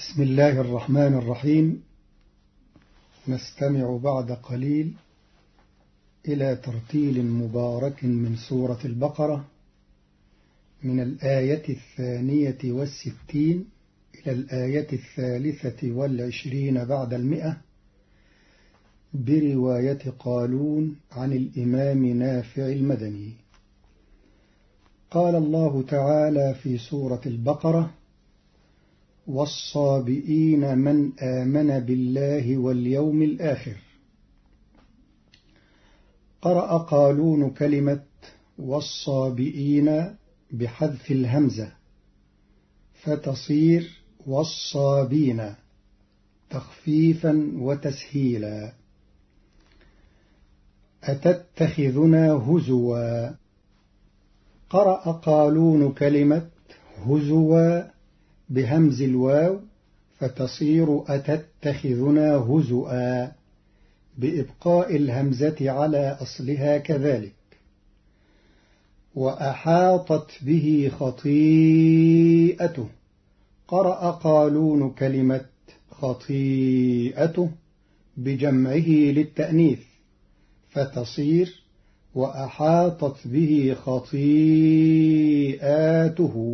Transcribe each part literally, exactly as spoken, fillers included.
بسم الله الرحمن الرحيم. نستمع بعد قليل إلى ترتيل مبارك من سورة البقرة من الآية الثانية والستين إلى الآية الثالثة والعشرين بعد المئة برواية قالون عن الإمام نافع المدني. قال الله تعالى في سورة البقرة: والصابئين من آمن بالله واليوم الآخر. قرأ قالون كلمة والصابئين بحذف الهمزة فتصير والصابين تخفيفا وتسهيلا. أتتخذنا هزوا. قرأ قالون كلمة هزوا بهمز الواو فتصير أتتخذنا هزؤا بإبقاء الهمزة على أصلها كذلك. وأحاطت به خطيئته. قرأ قالون كلمة خطيئته بجمعه للتأنيث فتصير وأحاطت به خطيئاته.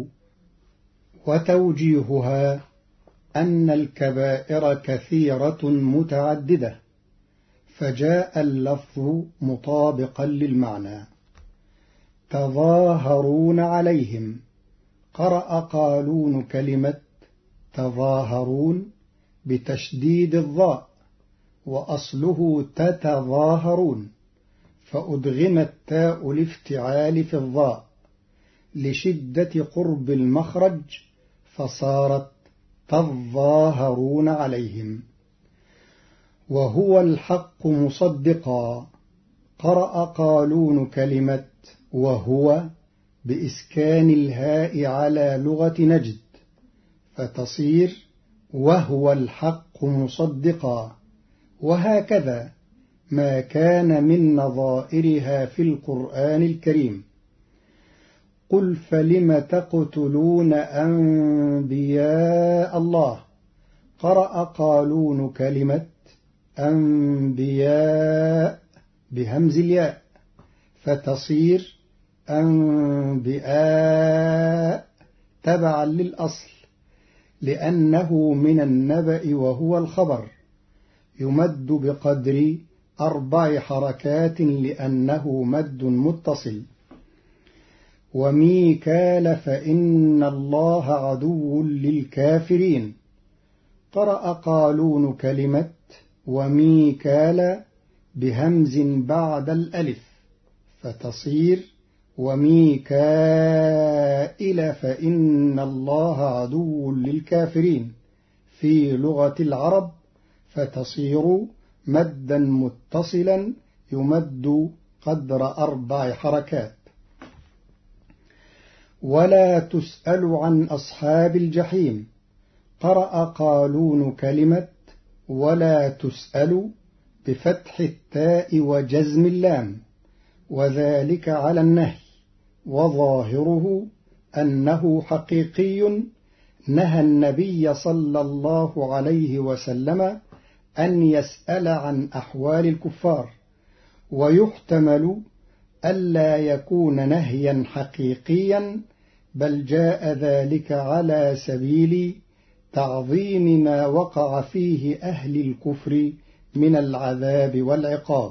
وتوجيهها أن الكبائر كثيرة متعددة فجاء اللفظ مطابقا للمعنى. تظاهرون عليهم. قرأ قالون كلمة تظاهرون بتشديد الظاء وأصله تتظاهرون فأدغم التاء الافتعال في الظاء لشدة قرب المخرج فصارت تظاهرون عليهم. وهو الحق مصدقا. قرأ قالون كلمة وهو بإسكان الهاء على لغة نجد فتصير وهو الحق مصدقا. وهكذا ما كان من نظائرها في القرآن الكريم. قل فلم تقتلون أنبياء الله. قرأ قالون كلمة أنبياء بهمز الياء فتصير أنبياء تبعا للأصل لأنه من النبأ وهو الخبر يمد بقدر أربع حركات لأنه مد متصل. وميكال فإن الله عدو للكافرين. قرأ قالون كلمة وميكال بهمز بعد الألف فتصير وميكائيل فإن الله عدو للكافرين في لغة العرب فتصير مدا متصلا يمد قدر أربع حركات. ولا تسأل عن أصحاب الجحيم. قرأ قالون كلمة ولا تسأل بفتح التاء وجزم اللام وذلك على النهي وظاهره أنه حقيقي نهى النبي صلى الله عليه وسلم أن يسأل عن أحوال الكفار. ويحتمل ألا يكون نهيا حقيقيا بل جاء ذلك على سبيل تعظيم ما وقع فيه أهل الكفر من العذاب والعقاب.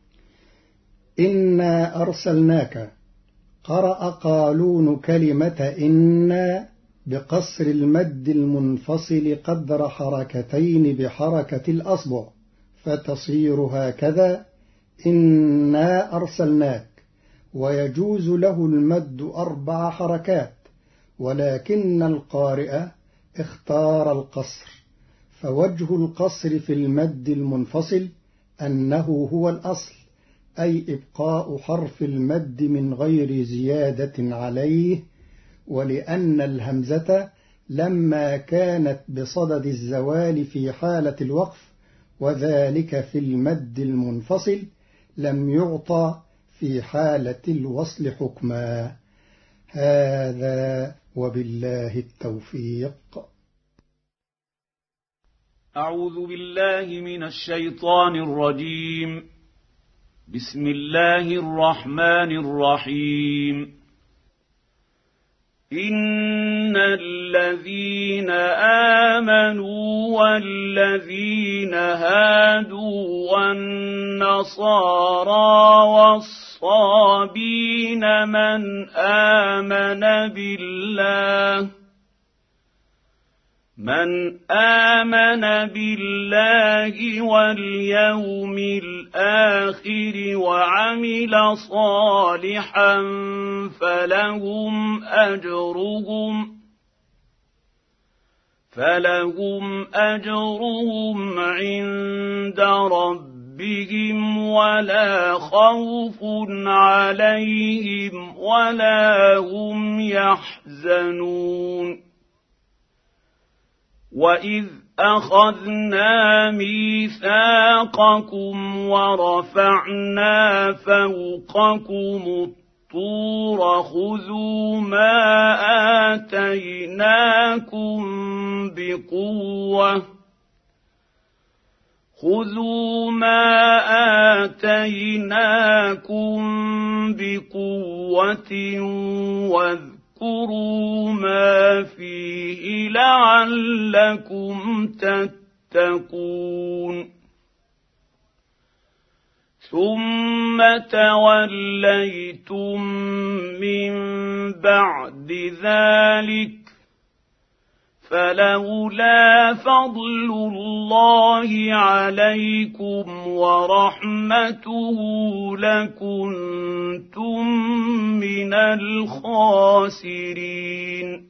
إنا أرسلناك. قرأ قالون كلمة إنا بقصر المد المنفصل قدر حركتين بحركة الأصبع فتصير هكذا إنا أرسلناك. ويجوز له المد أربع حركات ولكن القارئ اختار القصر. فوجه القصر في المد المنفصل أنه هو الأصل أي إبقاء حرف المد من غير زيادة عليه. ولأن الهمزة لما كانت بصدد الزوال في حالة الوقف وذلك في المد المنفصل لم يعطى في حالة الوصل حكما. هذا وبالله التوفيق. أعوذ بالله من الشيطان الرجيم. بسم الله الرحمن الرحيم. إن الذين آمنوا والذين هادوا والنصارى والصابين من آمن بالله من آمن بالله واليوم الآخر وعمل صالحا فلهم أجرهم فلهم أجرهم عند ربهم ولا خوف عليهم ولا هم يحزنون. وإذ أخذنا ميثاقكم ورفعنا فوقكم الطور خذوا ما آتيناكم بقوة خذوا ما آتيناكم بقوة واذكروا اذكروا ما فيه لعلكم تتقون. ثم توليتم من بعد ذلك فلولا فضل الله عليكم ورحمته لكنتم من الخاسرين.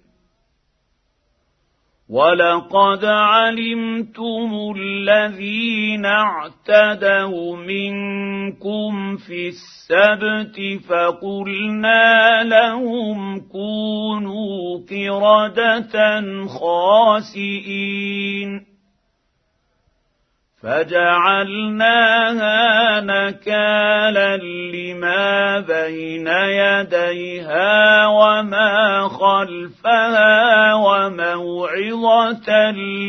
ولقد علمتم الذين اعتدوا منكم في السبت فقلنا لهم كونوا قردة خاسئين فجعلناها نكالا لما بين يديها وما خلفها وموعظة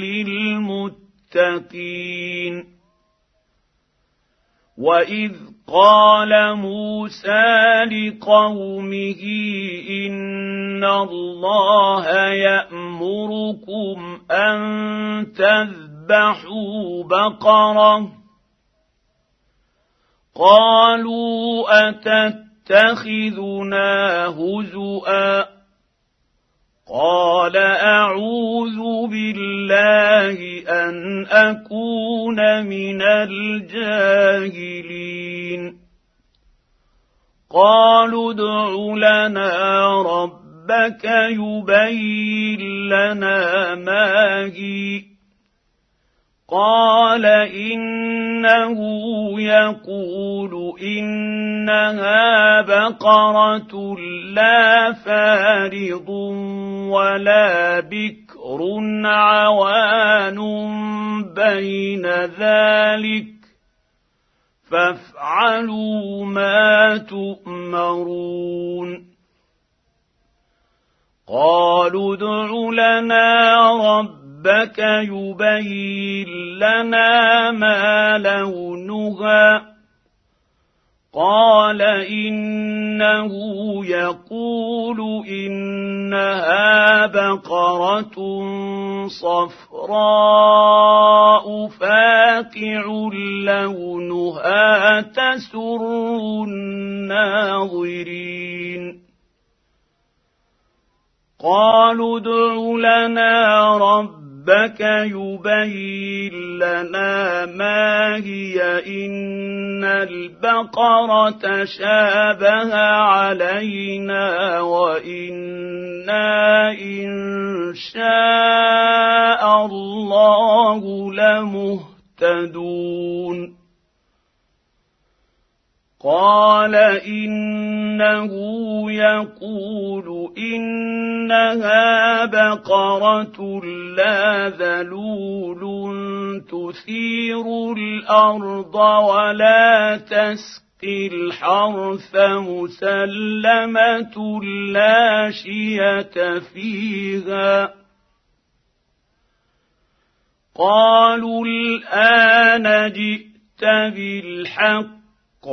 للمتقين. وإذ قال موسى لقومه إن الله يأمركم أن تذبحوا بقرة قالوا أتتخذنا هزؤا قال أعوذ بالله أن أكون من الجاهلين. قالوا ادع لنا ربك يبين لنا ما هي قال إنه يقول إنها بقرة لا فارض ولا بكر عوان بين ذلك فافعلوا ما تؤمرون. قالوا ادع لنا ربك ربك يبين لنا ما لونها قال إنه يقول إنها بقرة صفراء فاقع لونها تسر الناظرين. قالوا ادع لنا ربك ربك يبين لنا ما هي إن البقرة شابه علينا وإنا إن شاء الله لمهتدون. قال إنه يقول إنها بقرة لا ذلول تثير الأرض ولا تسقي الحرث مسلمة لا شية فيها قالوا الآن جئت بالحق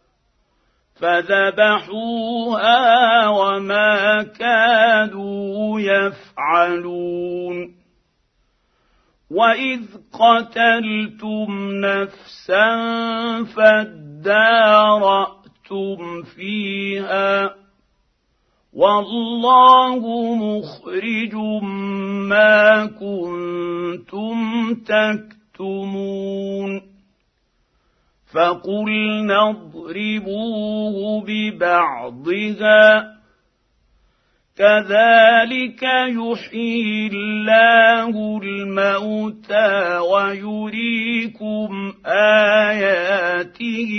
فذبحوها وما كادوا يفعلون وإذ قتلتم نفسا فادارأتم فيها والله مخرج ما كنتم تكتمون فقلنا اضربوه ببعضها كذلك يحيي الله الموتى ويريكم آياته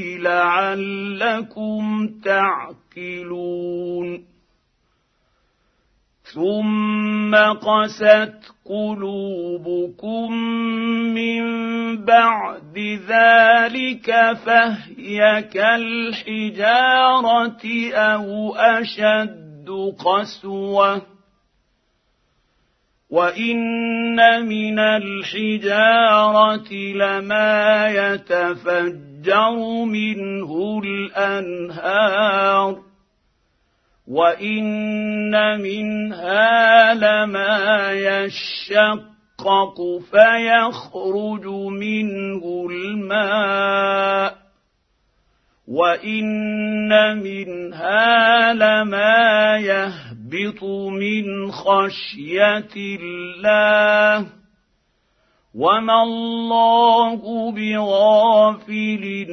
لعلكم تعقلون ثم قست قلوبكم من بعد ذلك فهي كالحجارة أو أشد قسوة وإن من الحجارة لما يتفجر منه الأنهار وإن منها لما يشقق فيخرج منه الماء وإن منها لما يهبط من خشية الله وما الله بغافل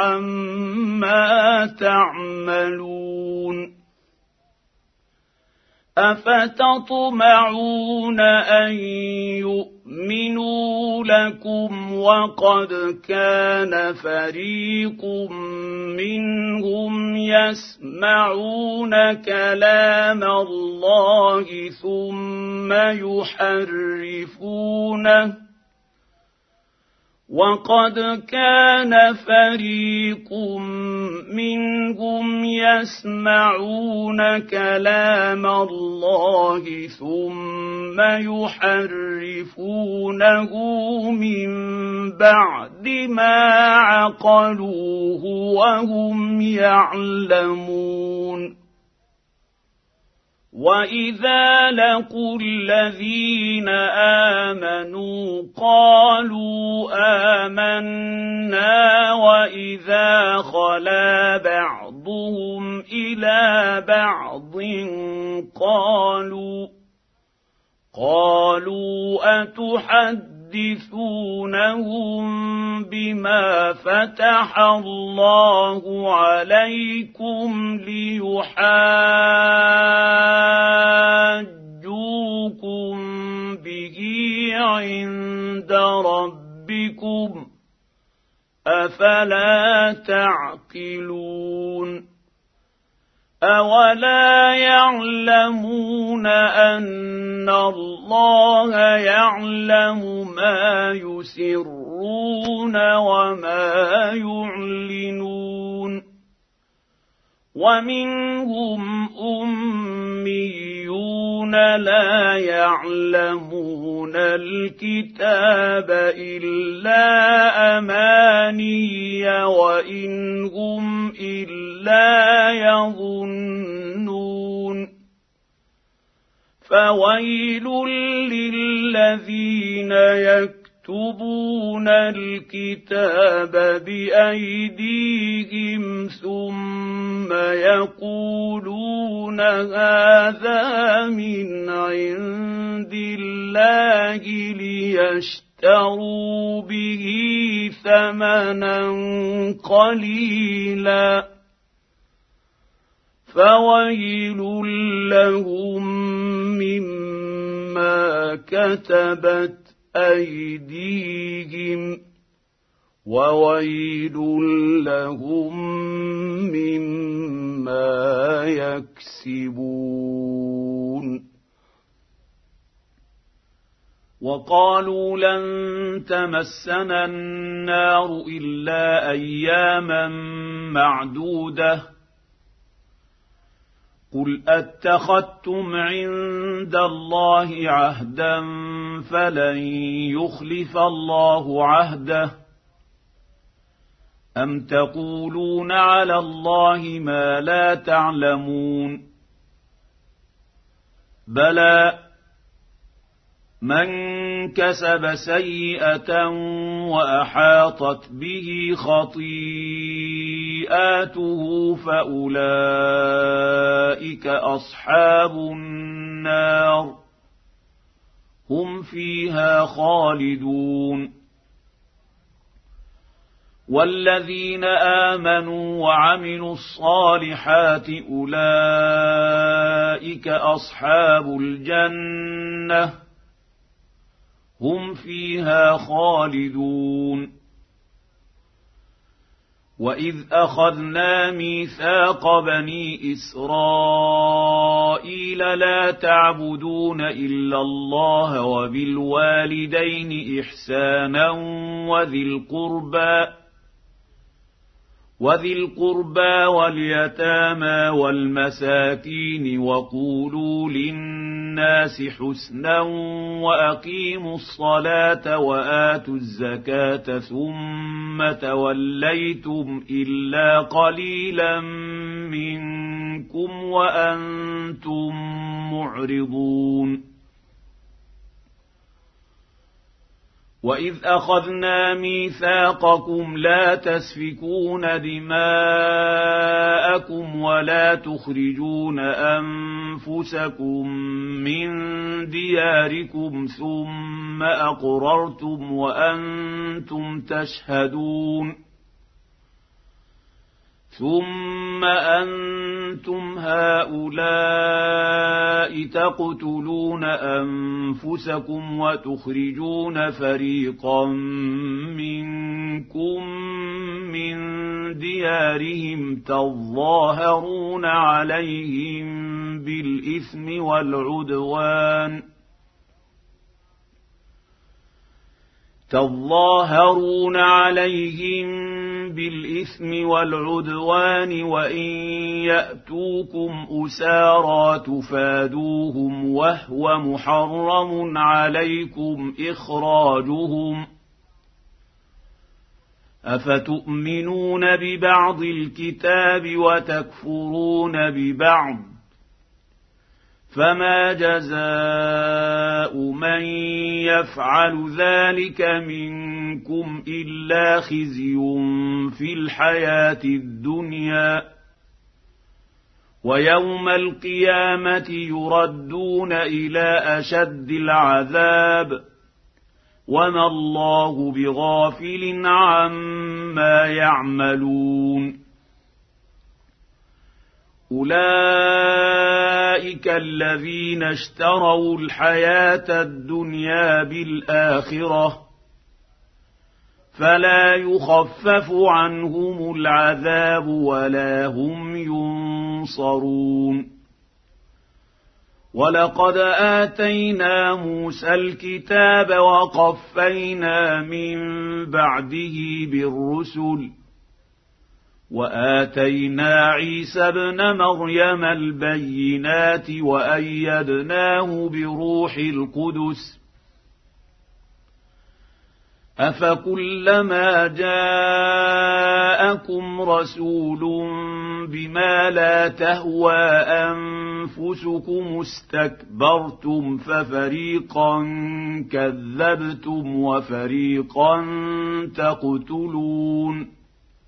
عما تعملون أفتطمعون أن يؤمنوا لكم وقد كان فريق منهم يسمعون كلام الله ثم يحرفونه وقد كان فريق منهم يسمعون كلام الله ثم يحرفونه من بعد ما عقلوه وهم يعلمون وإذا لقوا الذين آمنوا قالوا آمنا وإذا خلا بعضهم إلى بعض قالوا قالوا أتحدثونهم بما فتح الله عليكم ليحاجوكم به عند ربكم أفلا تعقلون أولا يعلمون أن الله يعلم ما يسرون وما يعلنون ومنهم أميون لا يعلمون الكتاب إلا أماني وإن هم إلا يظنون فويل للذين يكتبون الكتاب بأيديهم ثم يقولون هذا من عند الله ليشتروا به ثمنا قليلا فويل لهم مما كتبت أيديهم وويل لهم مما يكسبون وقالوا لن تمسنا النار إلا أياما معدودة قل أتخذتم عند الله عهدا فلن يخلف الله عهده أم تقولون على الله ما لا تعلمون بلى من كسب سيئة وأحاطت به خطيئاته فأولئك أصحاب النار هم فيها خالدون والذين آمنوا وعملوا الصالحات أولئك أصحاب الجنة هم فيها خالدون وإذ أخذنا ميثاق بني إسرائيل لا تعبدون إلا الله وبالوالدين إحسانا وذي القربى وذي القربى واليتامى والمساكين وقولوا للناس حسنا وأقيموا الصلاة وآتوا الزكاة ثم توليتم إلا قليلا منكم وأنتم معرضون وإذ أخذنا ميثاقكم لا تسفكون دماءكم ولا تخرجون أنفسكم من دياركم ثم أقررتم وأنتم تشهدون ثم أنتم هؤلاء تقتلون أنفسكم وتخرجون فريقا منكم من ديارهم تظاهرون عليهم بالإثم والعدوان تظاهرون عليهم بالإثم والعدوان وإن يأتوكم أسارى تفادوهم وهو محرم عليكم إخراجهم أفتؤمنون ببعض الكتاب وتكفرون ببعض فما جزاء من يفعل ذلك منكم إلا خزي في الحياة الدنيا ويوم القيامة يردون إلى أشد العذاب وما الله بغافل عما يعملون أولئك الذين اشتروا الحياة الدنيا بالآخرة فلا يخفف عنهم العذاب ولا هم ينصرون ولقد آتينا موسى الكتاب وقفينا من بعده بالرسل وآتينا عيسى ابن مريم البينات وأيدناه بروح القدس أفكلما جاءكم رسول بما لا تهوى أنفسكم استكبرتم ففريقا كذبتم وفريقا تقتلون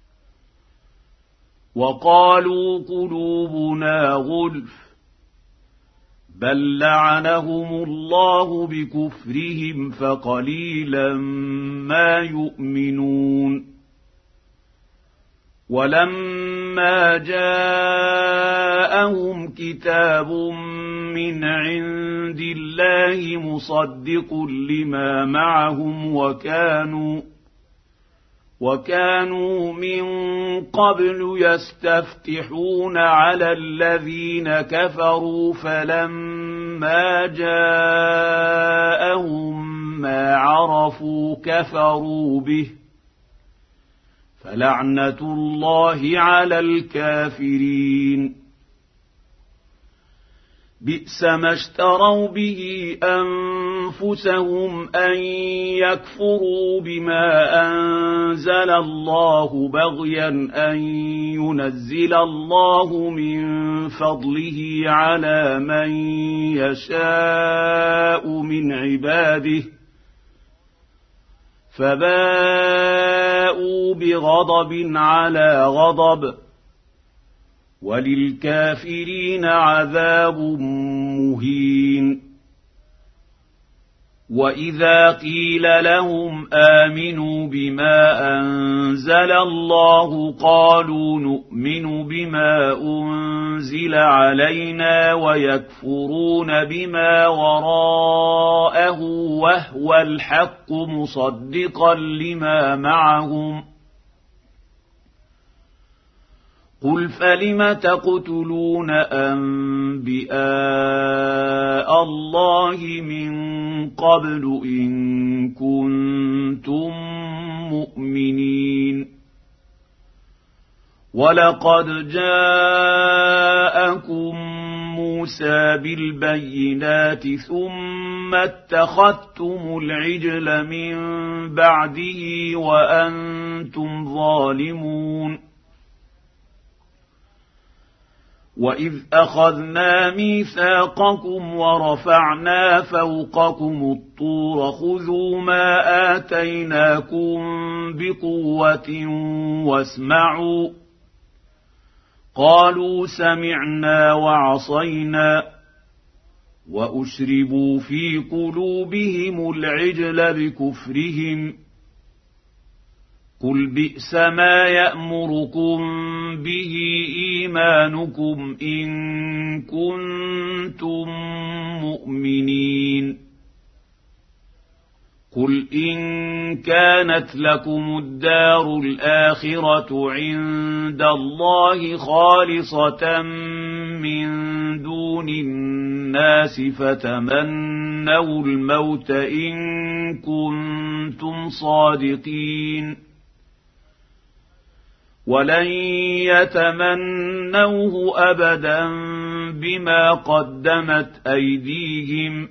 وقالوا قلوبنا غلف بل لعنهم الله بكفرهم فقليلا ما يؤمنون ولما جاءهم كتاب من عند الله مصدق لما معهم وكانوا وكانوا من قبل يستفتحون على الذين كفروا فلما جاءهم ما عرفوا كفروا به فلعنة الله على الكافرين بئس ما اشتروا به أنفسهم أنفسهم أن يكفروا بما أنزل الله بغيا أن ينزل الله من فضله على من يشاء من عباده فباءوا بغضب على غضب وللكافرين عذاب مهين. وإذا قيل لهم آمنوا بما أنزل الله قالوا نؤمن بما أنزل علينا ويكفرون بما وراءه وهو الحق مصدقا لما معهم قل فلم تقتلون أنبياء الله من قبل إن كنتم مؤمنين ولقد جاءكم موسى بالبينات ثم اتخذتم العجل من بعده وأنتم ظالمون وإذ أخذنا ميثاقكم ورفعنا فوقكم الطور خذوا ما آتيناكم بقوة واسمعوا قالوا سمعنا وعصينا وأشربوا في قلوبهم العجل بكفرهم قل بئس ما يأمركم به إيمانكم إن كنتم مؤمنين قل إن كانت لكم الدار الآخرة عند الله خالصة من دون الناس فتمنوا الموت إن كنتم صادقين ولن يتمنوه أبدا بما قدمت أيديهم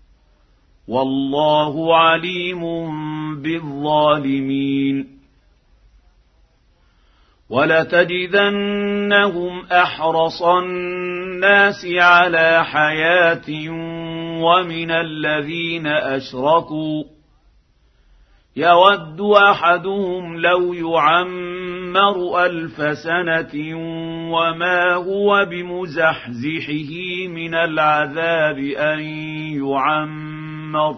والله عليم بالظالمين ولتجدنهم أحرص الناس على حياة ومن الذين أشركوا يود أحدهم لو يعمر ألف سنة وما هو بمزحزحه من العذاب أن يعمر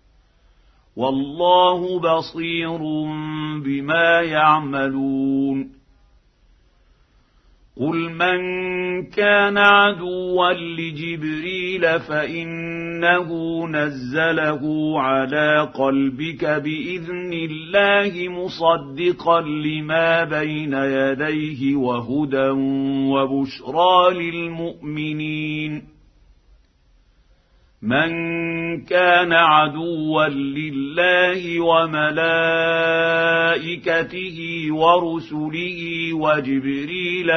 والله بصير بما يعملون قل من كان عدوا لجبريل فإنه نزله على قلبك بإذن الله مصدقا لما بين يديه وهدى وبشرى للمؤمنين من كان عدوا لله وملائكته ورسله وجبريل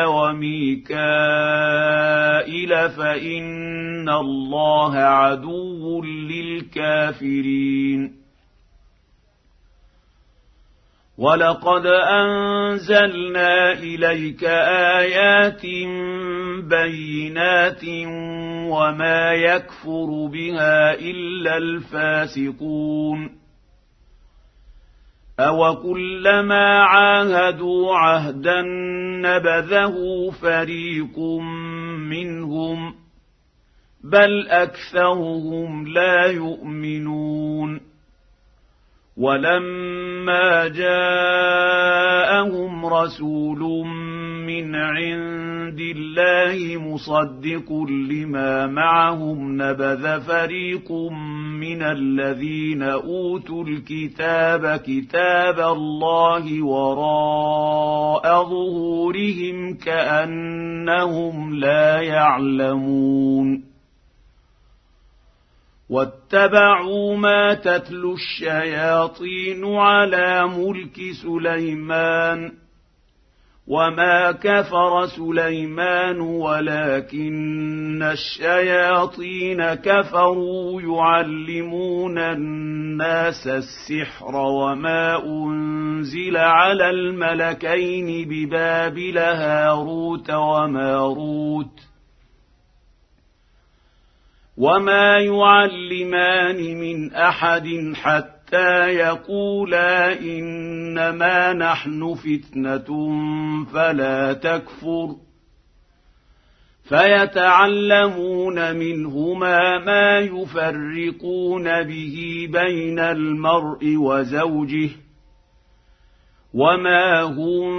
وميكائيل فإن الله عدو للكافرين ولقد أنزلنا إليك آيات بينات وما يكفر بها إلا الفاسقون أوكلما عاهدوا عهدا نبذه فريق منهم بل أكثرهم لا يؤمنون ولما جاءهم رسول من عند الله مصدق لما معهم نبذ فريق من الذين أوتوا الكتاب كتاب الله وراء ظهورهم كأنهم لا يعلمون واتبعوا ما تتلو الشياطين على ملك سليمان وما كفر سليمان ولكن الشياطين كفروا يعلمون الناس السحر وما أنزل على الملكين ببابل هاروت وماروت وما يعلمان من أحد حتى حتى يقولا إنما نحن فتنة فلا تكفر فيتعلمون منهما ما يفرقون به بين المرء وزوجه وما هم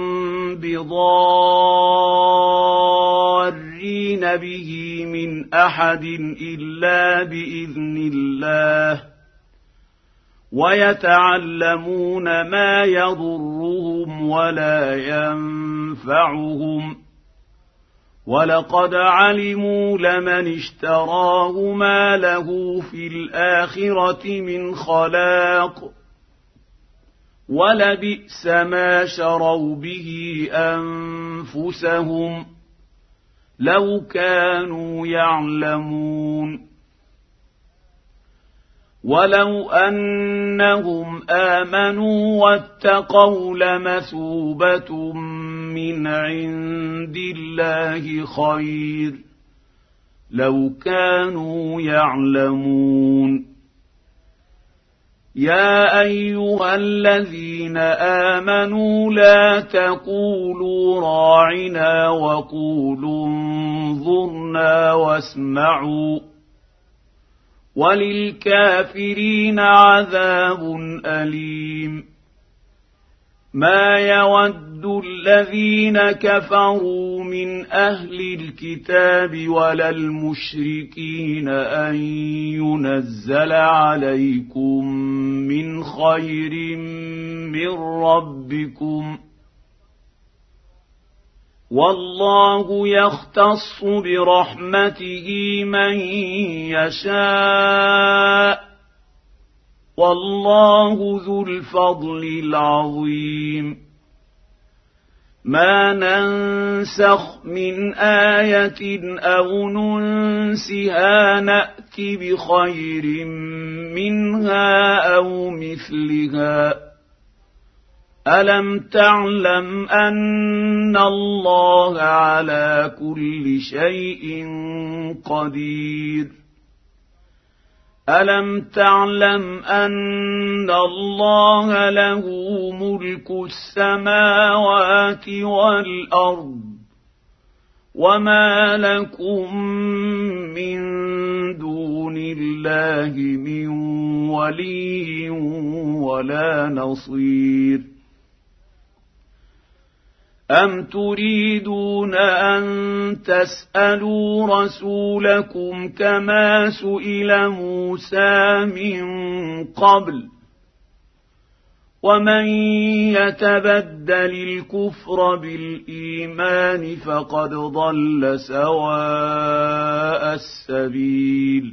بضارين به من أحد إلا بإذن الله ويتعلمون ما يضرهم ولا ينفعهم ولقد علموا لمن اشتراه ما له في الآخرة من خلاق ولبئس ما شروا به أنفسهم لو كانوا يعلمون ولو أنهم آمنوا واتقوا لمثوبة من عند الله خير لو كانوا يعلمون يا أيها الذين آمنوا لا تقولوا راعنا وقولوا انظرنا واسمعوا وللكافرين عذاب أليم ما يود الذين كفروا من أهل الكتاب ولا المشركين أن ينزل عليكم من خير من ربكم والله يختص برحمته من يشاء والله ذو الفضل العظيم ما ننسخ من آية أو ننسها نأت بخير منها أو مثلها ألم تعلم أن الله على كل شيء قدير ألم تعلم أن الله له ملك السماوات والأرض وما لكم من دون الله من ولي ولا نصير أم تريدون أن تسألوا رسولكم كما سئل موسى من قبل ومن يتبدل الكفر بالإيمان فقد ضل سواء السبيل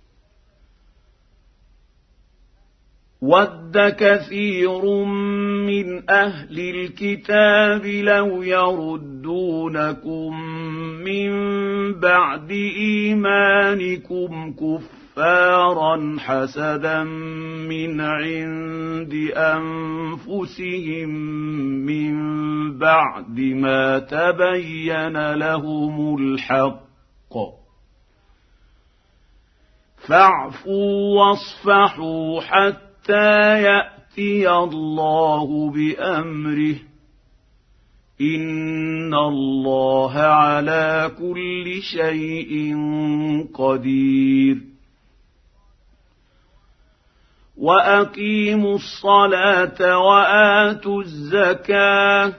ود كثير من أهل الكتاب لو يردونكم من بعد إيمانكم كفارا حسدا من عند أنفسهم من بعد ما تبين لهم الحق فاعفوا واصفحوا حتى حتى يأتي الله بأمره إن الله على كل شيء قدير وأقيموا الصلاة وآتوا الزكاة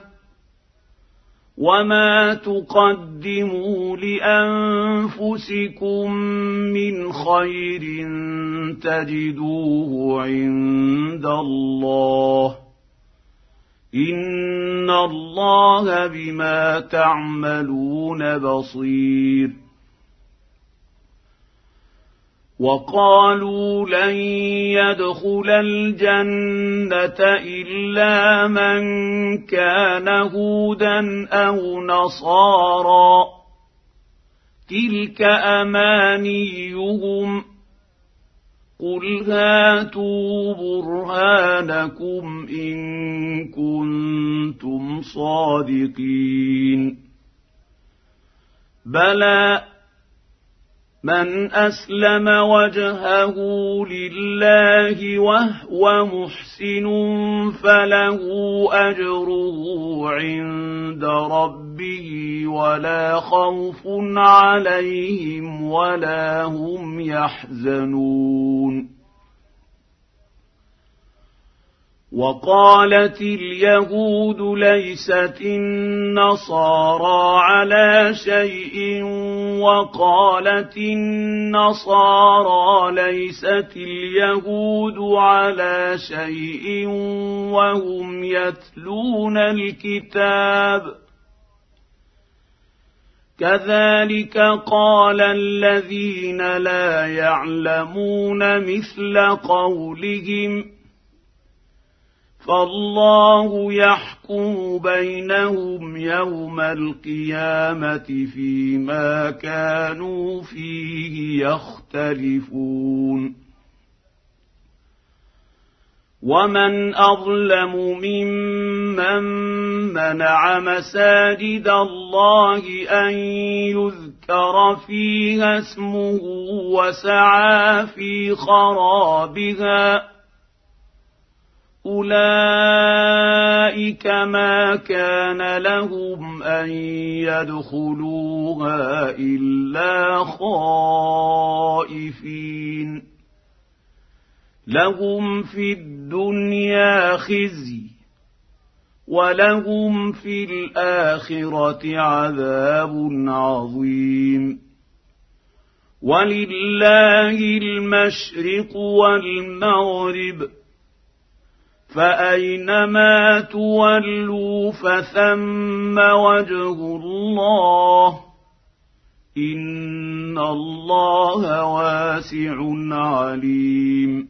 وما تقدموا لأنفسكم من خير تجدوه عند الله إن الله بما تعملون بصير وقالوا لن يدخل الجنة إلا من كان هودا أو نصارى تلك أمانيهم قل هاتوا برهانكم إن كنتم صادقين بلى من أسلم وجهه لله وهو محسن فله أجره عند ربه ولا خوف عليهم ولا هم يحزنون وقالت اليهود ليست النصارى على شيء وقالت النصارى ليست اليهود على شيء وهم يتلون الكتاب كذلك قال الذين لا يعلمون مثل قولهم فالله يحكم بينهم يوم القيامة فيما كانوا فيه يختلفون ومن أظلم ممن منع مساجد الله أن يذكر فيها اسمه وسعى في خرابها أولئك ما كان لهم أن يدخلوها إلا خائفين لهم في الدنيا خزي ولهم في الآخرة عذاب عظيم ولله المشرق والمغرب فأينما تولوا فثم وجه الله إن الله واسع عليم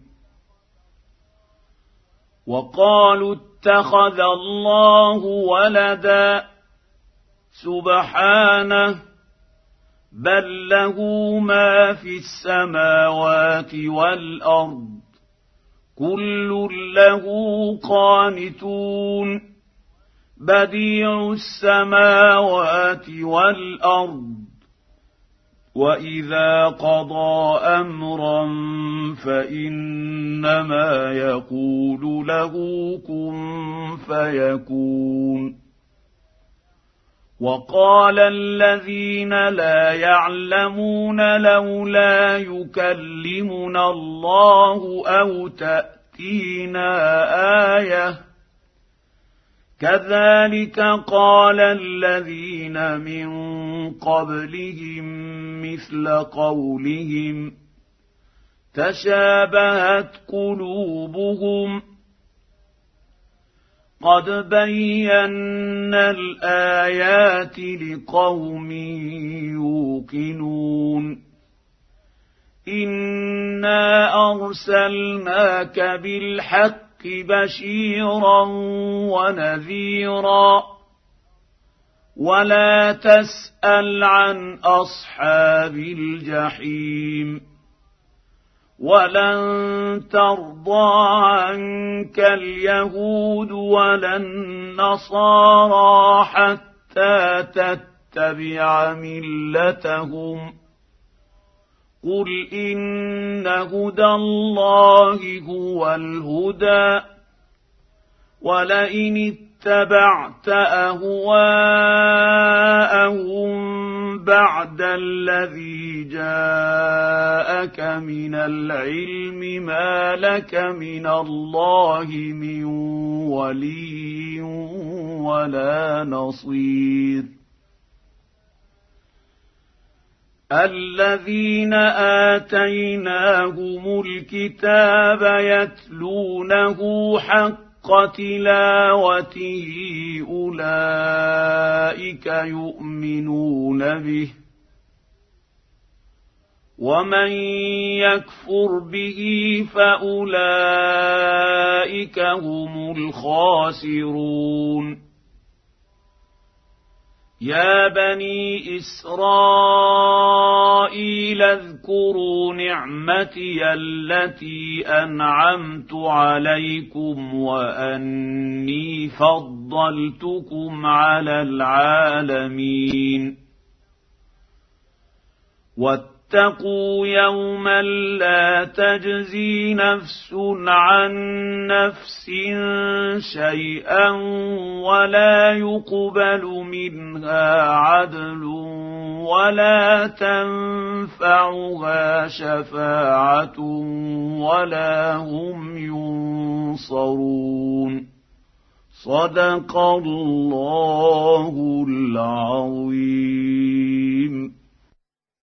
وقالوا اتخذ الله ولدا سبحانه بل له ما في السماوات والأرض كل له قانتون بديع السماوات والأرض وإذا قضى أمرا فإنما يقول له كن فيكون وقال الذين لا يعلمون لولا يكلمنا الله أو تأتينا آية كذلك قال الذين من قبلهم مثل قولهم تشابهت قلوبهم قد بينا الآيات لقوم يوقنون إنا أرسلناك بالحق بشيرا ونذيرا ولا تسأل عن أصحاب الجحيم ولن ترضى عنك اليهود ولا النصارى حتى تتبع ملتهم قل إن هدى الله هو الهدى ولئن اتبعت أهواءهم بعد الذي جاءك من العلم ما لك من الله من ولي ولا نصير الذين آتيناهم الكتاب يتلونه حق تلاوته أولئك يؤمنون به ومن يكفر به فأولئك هم الخاسرون. يا بني إسرائيل اذكروا نعمتي التي أنعمت عليكم وأني فضلتكم على العالمين. واتقوا يوما لا تجزي نفس عن نفس شيئا ولا يقبل منها عدل ولا تنفعها شفاعة ولا هم ينصرون. صدق الله العظيم.